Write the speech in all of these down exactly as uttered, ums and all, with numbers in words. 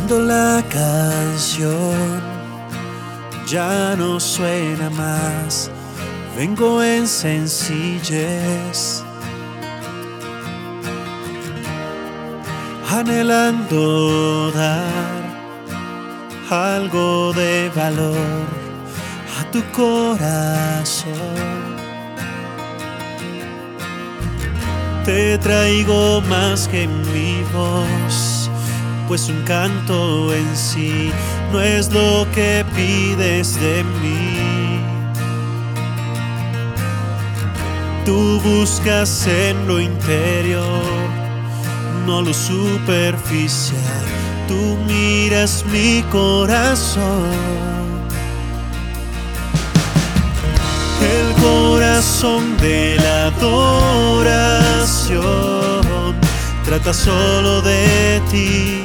Cuando la canción ya no suena más, vengo en sencillez, anhelando dar algo de valor a tu corazón. Te traigo más que mi voz, pues un canto en sí no es lo que pides de mí. Tú buscas en lo interior, no lo superficial. Tú miras mi corazón, el corazón de la adoración. Trata solo de ti,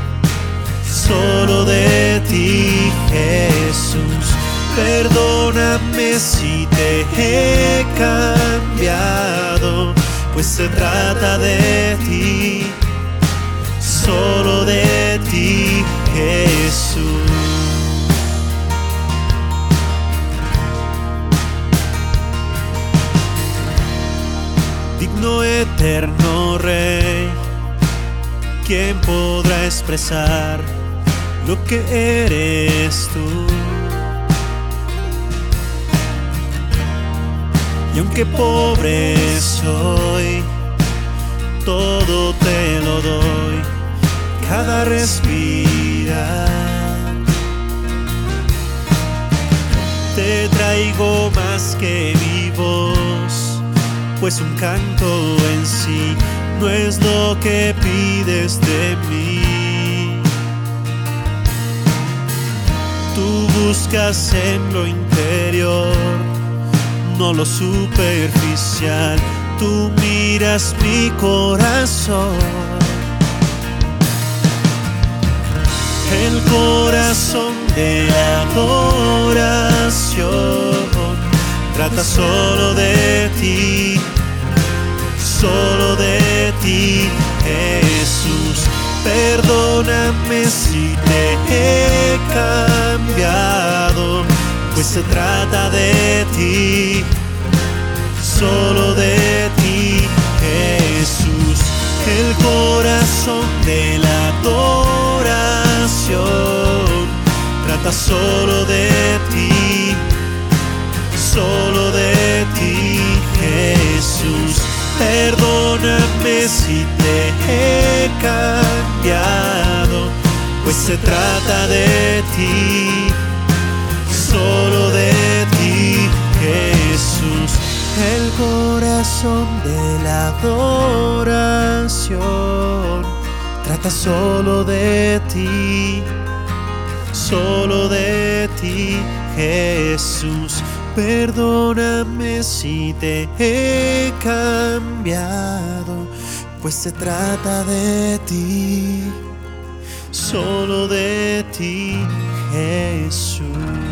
solo de ti, Jesús. Perdóname si te he cambiado, pues se trata de ti, solo de ti, Jesús. Digno eterno Rey, ¿quién podrá expresar lo que eres tú? Y aunque pobre soy, todo te lo doy, cada respirar. Te traigo más que mi voz, pues un canto en sí no es lo que pides de mí. Tú buscas en lo interior, no lo superficial. Tú miras mi corazón, el corazón de la adoración. Trata solo de ti, solo de ti, Jesús. Perdóname si te he cambiado, pues se trata de ti, solo de ti, Jesús. El corazón de la adoración trata solo de ti, solo de ti, Jesús. Perdóname si te he cambiado, pues se trata de ti, solo de ti, Jesús. El corazón de la adoración trata solo de ti, solo de ti, Jesús. Perdóname si te he cambiado, pues se trata de ti, solo de ti, Jesús.